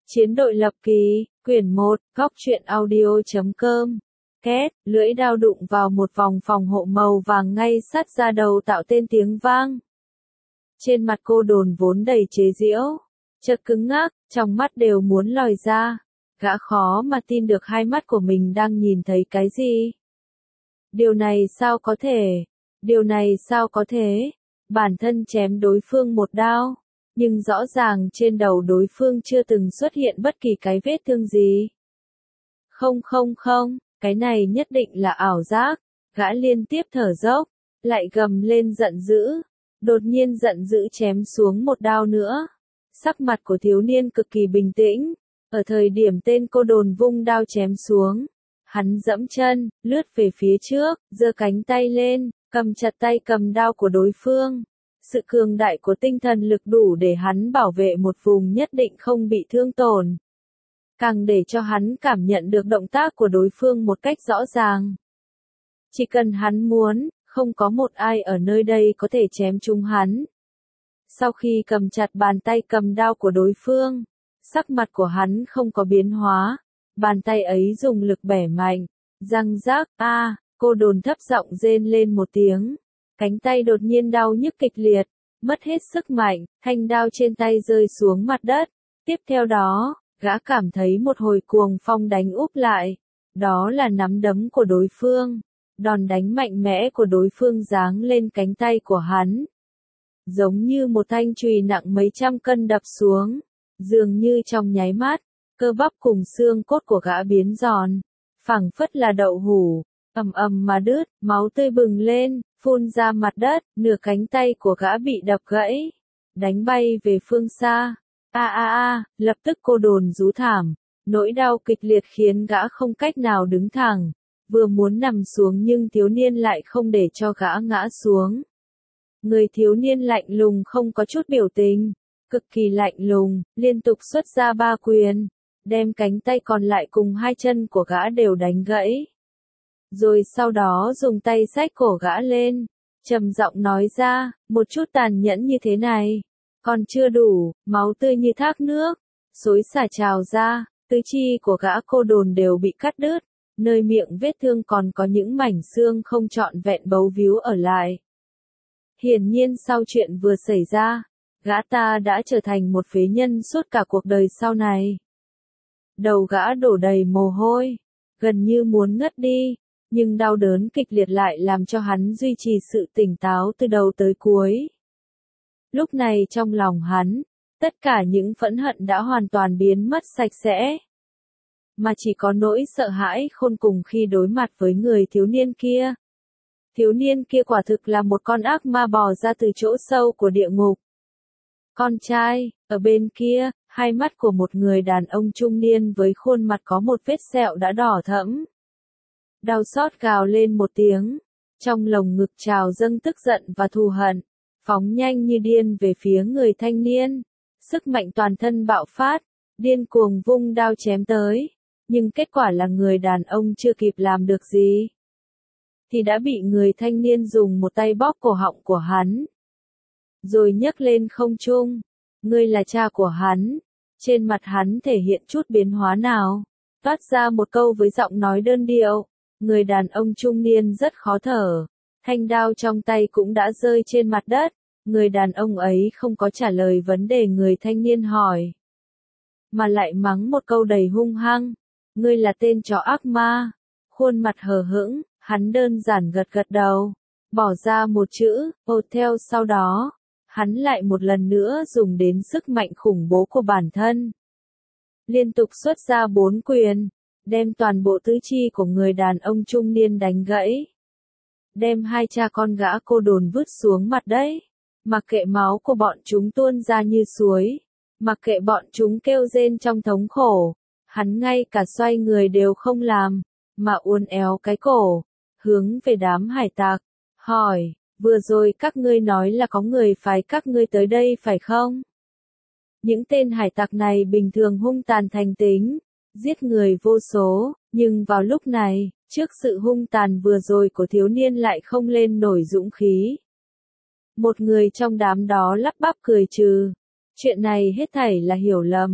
Chiến đội lập kỳ, quyển 1, góc truyện audio.com. Két, lưỡi dao đụng vào một vòng phòng hộ màu vàng ngay sát ra đầu tạo tên tiếng vang. Trên mặt cô đồn vốn đầy chế giễu, chợt cứng ngắc, trong mắt đều muốn lòi ra. Gã khó mà tin được hai mắt của mình đang nhìn thấy cái gì. Điều này sao có thể? Điều này sao có thể? Bản thân chém đối phương một đao, nhưng rõ ràng trên đầu đối phương chưa từng xuất hiện bất kỳ cái vết thương gì. Không, cái này nhất định là ảo giác. Gã liên tiếp thở dốc, lại gầm lên giận dữ, đột nhiên giận dữ chém xuống một đao nữa. Sắc mặt của thiếu niên cực kỳ bình tĩnh, ở thời điểm tên cô đồn vung đao chém xuống, hắn dẫm chân, lướt về phía trước, giơ cánh tay lên, cầm chặt tay cầm đao của đối phương. Sự cường đại của tinh thần lực đủ để hắn bảo vệ một vùng nhất định không bị thương tổn. Càng để cho hắn cảm nhận được động tác của đối phương một cách rõ ràng. Chỉ cần hắn muốn, không có một ai ở nơi đây có thể chém trúng hắn. Sau khi cầm chặt bàn tay cầm đao của đối phương, sắc mặt của hắn không có biến hóa. Bàn tay ấy dùng lực bẻ mạnh, răng rác, cô đồn thấp giọng rên lên một tiếng. Cánh tay đột nhiên đau nhức kịch liệt, mất hết sức mạnh, thanh đao trên tay rơi xuống mặt đất. Tiếp theo đó, gã cảm thấy một hồi cuồng phong đánh úp lại. Đó là nắm đấm của đối phương. Đòn đánh mạnh mẽ của đối phương giáng lên cánh tay của hắn. Giống như một thanh chùy nặng mấy trăm cân đập xuống. Dường như trong nháy mắt, cơ bắp cùng xương cốt của gã biến giòn. Phẳng phất là đậu hũ, ầm ầm mà đứt, máu tươi bừng lên, phun ra mặt đất, nửa cánh tay của gã bị đập gãy, đánh bay về phương xa. Lập tức cô đồn rú thảm, nỗi đau kịch liệt khiến gã không cách nào đứng thẳng, vừa muốn nằm xuống nhưng thiếu niên lại không để cho gã ngã xuống. Người thiếu niên lạnh lùng không có chút biểu tình, cực kỳ lạnh lùng, liên tục xuất ra 3 quyền, đem cánh tay còn lại cùng 2 chân của gã đều đánh gãy. Rồi sau đó dùng tay xách cổ gã lên, trầm giọng nói ra, một chút tàn nhẫn như thế này, còn chưa đủ, máu tươi như thác nước, xối xả trào ra, tứ chi của gã cô đồn đều bị cắt đứt, nơi miệng vết thương còn có những mảnh xương không trọn vẹn bấu víu ở lại. Hiển nhiên sau chuyện vừa xảy ra, gã ta đã trở thành một phế nhân suốt cả cuộc đời sau này. Đầu gã đổ đầy mồ hôi, gần như muốn ngất đi. Nhưng đau đớn kịch liệt lại làm cho hắn duy trì sự tỉnh táo từ đầu tới cuối. Lúc này trong lòng hắn, tất cả những phẫn hận đã hoàn toàn biến mất sạch sẽ. Mà chỉ có nỗi sợ hãi khôn cùng khi đối mặt với người thiếu niên kia. Thiếu niên kia quả thực là một con ác ma bò ra từ chỗ sâu của địa ngục. Con trai, ở bên kia, hai mắt của một người đàn ông trung niên với khuôn mặt có một vết sẹo đã đỏ thẫm. Đau xót gào lên một tiếng, trong lồng ngực trào dâng tức giận và thù hận, phóng nhanh như điên về phía người thanh niên. Sức mạnh toàn thân bạo phát, điên cuồng vung đao chém tới, nhưng kết quả là người đàn ông chưa kịp làm được gì, thì đã bị người thanh niên dùng một tay bóp cổ họng của hắn, rồi nhấc lên không trung. Ngươi là cha của hắn. Trên mặt hắn thể hiện chút biến hóa nào, toát ra một câu với giọng nói đơn điệu. Người đàn ông trung niên rất khó thở, thanh đao trong tay cũng đã rơi trên mặt đất. Người đàn ông ấy không có trả lời vấn đề người thanh niên hỏi, mà lại mắng một câu đầy hung hăng. Ngươi là tên chó ác ma. Khuôn mặt hờ hững, hắn đơn giản gật gật đầu, bỏ ra một chữ, theo sau đó, hắn lại một lần nữa dùng đến sức mạnh khủng bố của bản thân. Liên tục xuất ra 4 quyền, đem toàn bộ tứ chi của người đàn ông trung niên đánh gãy. Đem 2 cha con gã cô đồn vứt xuống mặt đất. Mặc kệ máu của bọn chúng tuôn ra như suối, mặc kệ bọn chúng kêu rên trong thống khổ, hắn ngay cả xoay người đều không làm, mà uốn éo cái cổ, hướng về đám hải tặc, hỏi, vừa rồi các ngươi nói là có người phái các ngươi tới đây phải không? Những tên hải tặc này bình thường hung tàn thành tính, giết người vô số, nhưng vào lúc này, trước sự hung tàn vừa rồi của thiếu niên lại không lên nổi dũng khí. Một người trong đám đó lắp bắp cười trừ, chuyện này hết thảy là hiểu lầm,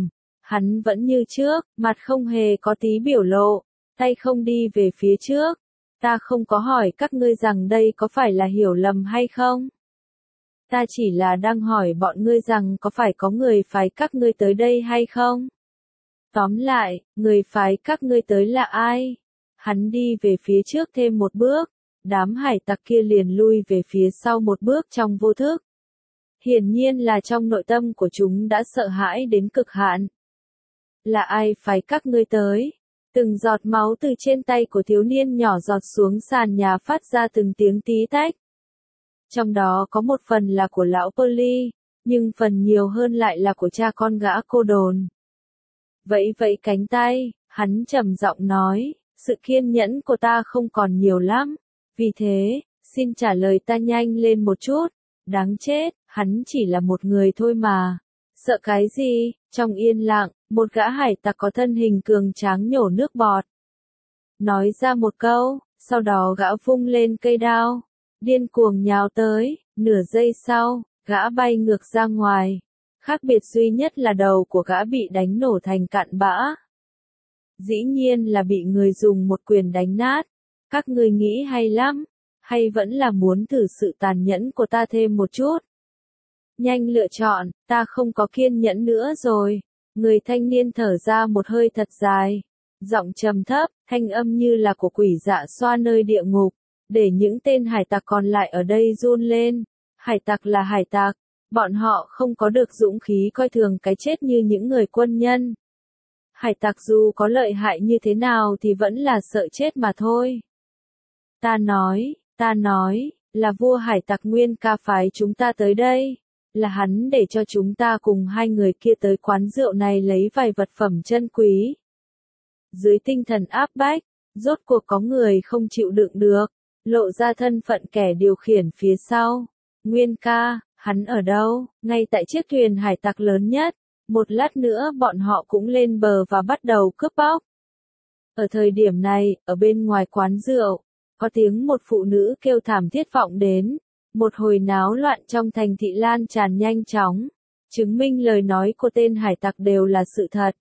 Hắn vẫn như trước, mặt không hề có tí biểu lộ, tay không đi về phía trước. Ta không có hỏi các ngươi rằng đây có phải là hiểu lầm hay không. Ta chỉ là đang hỏi bọn ngươi rằng có phải có người phái các ngươi tới đây hay không. Tóm lại, người phái các ngươi tới là ai? Hắn đi về phía trước thêm một bước, đám hải tặc kia liền lui về phía sau một bước trong vô thức. Hiển nhiên là trong nội tâm của chúng đã sợ hãi đến cực hạn. Là ai phái các ngươi tới? Từng giọt máu từ trên tay của thiếu niên nhỏ giọt xuống sàn nhà phát ra từng tiếng tí tách. Trong đó có một phần là của lão Polly, nhưng phần nhiều hơn lại là của cha con gã cô đồn. Vẫy vẫy cánh tay, hắn trầm giọng nói, sự kiên nhẫn của ta không còn nhiều lắm, vì thế, xin trả lời ta nhanh lên một chút. Đáng chết, hắn chỉ là một người thôi mà. Sợ cái gì? Trong yên lặng, một gã hải tặc có thân hình cường tráng nhổ nước bọt. Nói ra một câu, sau đó gã vung lên cây đao, điên cuồng nhào tới, nửa giây sau, gã bay ngược ra ngoài. Khác biệt duy nhất là đầu của gã bị đánh nổ thành cặn bã. Dĩ nhiên là bị người dùng một quyền đánh nát. Các ngươi nghĩ hay lắm, hay vẫn là muốn thử sự tàn nhẫn của ta thêm một chút? Nhanh lựa chọn, ta không có kiên nhẫn nữa rồi. Người thanh niên thở ra một hơi thật dài. Giọng trầm thấp, thanh âm như là của quỷ dạ xoa nơi địa ngục, để những tên hải tặc còn lại ở đây run lên. Hải tặc là hải tặc, bọn họ không có được dũng khí coi thường cái chết như những người quân nhân. Hải tặc dù có lợi hại như thế nào thì vẫn là sợ chết mà thôi. Ta nói, là vua hải tặc Nguyên Ca phái chúng ta tới đây. Là hắn để cho chúng ta cùng hai người kia tới quán rượu này lấy vài vật phẩm chân quý. Dưới tinh thần áp bách, rốt cuộc có người không chịu đựng được, lộ ra thân phận kẻ điều khiển phía sau. Nguyên Ca, hắn ở đâu? Ngay tại chiếc thuyền hải tặc lớn nhất. Một lát nữa bọn họ cũng lên bờ và bắt đầu cướp bóc. Ở thời điểm này, ở bên ngoài quán rượu, có tiếng một phụ nữ kêu thảm thiết vọng đến. Một hồi náo loạn trong thành thị lan tràn nhanh chóng, chứng minh lời nói của tên hải tặc đều là sự thật.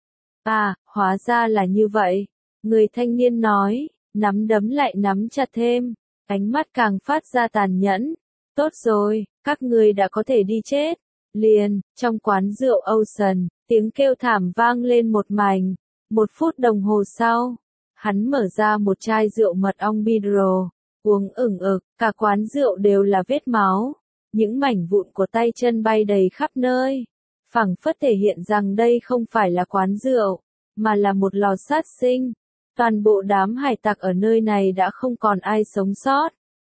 À, hóa ra là như vậy. Người thanh niên nói, nắm đấm lại nắm chặt thêm, ánh mắt càng phát ra tàn nhẫn. Tốt rồi, các ngươi đã có thể đi chết. Liền, trong quán rượu Ocean, tiếng kêu thảm vang lên một mảnh. 1 phút đồng hồ sau, hắn mở ra một chai rượu mật ong Bidro, uống ửng ực, cả quán rượu đều là vết máu. Những mảnh vụn của tay chân bay đầy khắp nơi. Phảng phất thể hiện rằng đây không phải là quán rượu, mà là một lò sát sinh. Toàn bộ đám hải tặc ở nơi này đã không còn ai sống sót.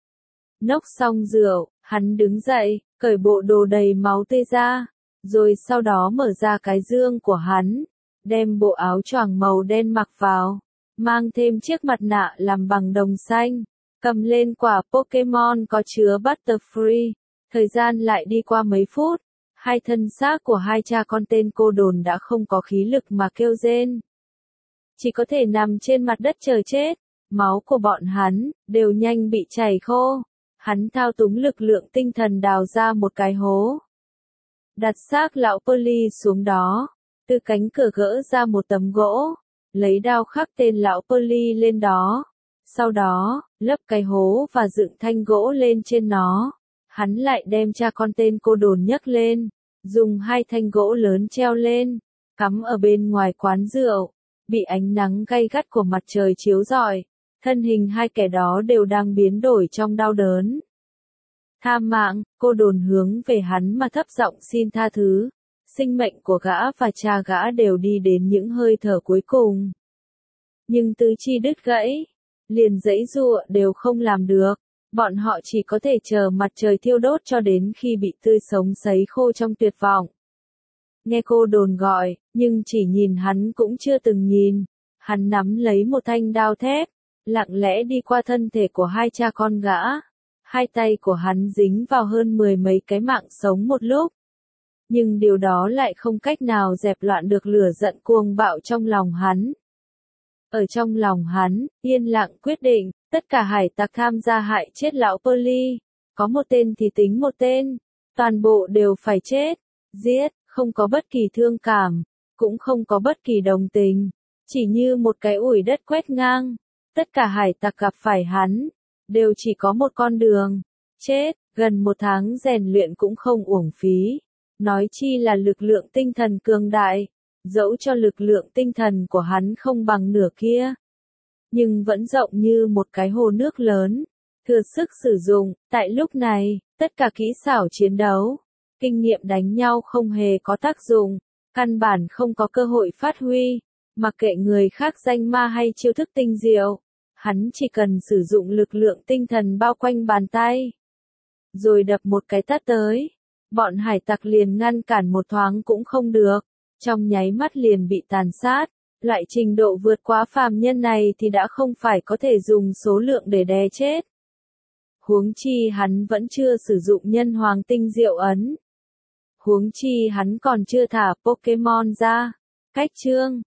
Nốc xong rượu, hắn đứng dậy, cởi bộ đồ đầy máu tươi ra, rồi sau đó mở ra cái dương của hắn, đem bộ áo choàng màu đen mặc vào, mang thêm chiếc mặt nạ làm bằng đồng xanh, cầm lên quả Pokemon có chứa Butterfree. Thời gian lại đi qua mấy phút, hai thân xác của hai cha con tên cô đồn đã không có khí lực mà kêu rên. Chỉ có thể nằm trên mặt đất chờ chết, máu của bọn hắn đều nhanh bị chảy khô. Hắn thao túng lực lượng tinh thần đào ra một cái hố. Đặt xác lão Polly xuống đó, từ cánh cửa gỡ ra một tấm gỗ, lấy đao khắc tên lão Polly lên đó. Sau đó, lấp cái hố và dựng thanh gỗ lên trên nó. Hắn lại đem cha con tên cô đồn nhấc lên, dùng 2 thanh gỗ lớn treo lên, cắm ở bên ngoài quán rượu, bị ánh nắng gay gắt của mặt trời chiếu rọi. Thân hình hai kẻ đó đều đang biến đổi trong đau đớn. Tha mạng, cô đồn hướng về hắn mà thấp giọng xin tha thứ. Sinh mệnh của gã và cha gã đều đi đến những hơi thở cuối cùng. Nhưng tứ chi đứt gãy, liền giãy giụa đều không làm được. Bọn họ chỉ có thể chờ mặt trời thiêu đốt cho đến khi bị tươi sống sấy khô trong tuyệt vọng. Nghe cô đồn gọi, nhưng chỉ nhìn hắn cũng chưa từng nhìn. Hắn nắm lấy một thanh đao thép, lặng lẽ đi qua thân thể của hai cha con gã. Hai tay của hắn dính vào hơn 10 mấy cái mạng sống một lúc. Nhưng điều đó lại không cách nào dẹp loạn được lửa giận cuồng bạo trong lòng hắn. Ở trong lòng hắn, yên lặng quyết định, tất cả hải tặc tham gia hại chết lão Polly. Có một tên thì tính một tên. Toàn bộ đều phải chết. Giết, không có bất kỳ thương cảm. cũng không có bất kỳ đồng tình, chỉ như một cái ủi đất quét ngang. Tất cả hải tặc gặp phải hắn, đều chỉ có một con đường, chết. Gần 1 tháng rèn luyện cũng không uổng phí, nói chi là lực lượng tinh thần cường đại, dẫu cho lực lượng tinh thần của hắn không bằng nửa kia, nhưng vẫn rộng như một cái hồ nước lớn, thừa sức sử dụng. Tại lúc này, tất cả kỹ xảo chiến đấu, kinh nghiệm đánh nhau không hề có tác dụng, căn bản không có cơ hội phát huy, mặc kệ người khác danh ma hay chiêu thức tinh diệu, hắn chỉ cần sử dụng lực lượng tinh thần bao quanh bàn tay, rồi đập một cái tát tới, bọn hải tặc liền ngăn cản một thoáng cũng không được, trong nháy mắt liền bị tàn sát. Loại trình độ vượt quá phàm nhân này thì đã không phải có thể dùng số lượng để đè chết. Huống chi hắn vẫn chưa sử dụng nhân hoàng tinh diệu ấn. Huống chi hắn còn chưa thả Pokemon ra. Cách chương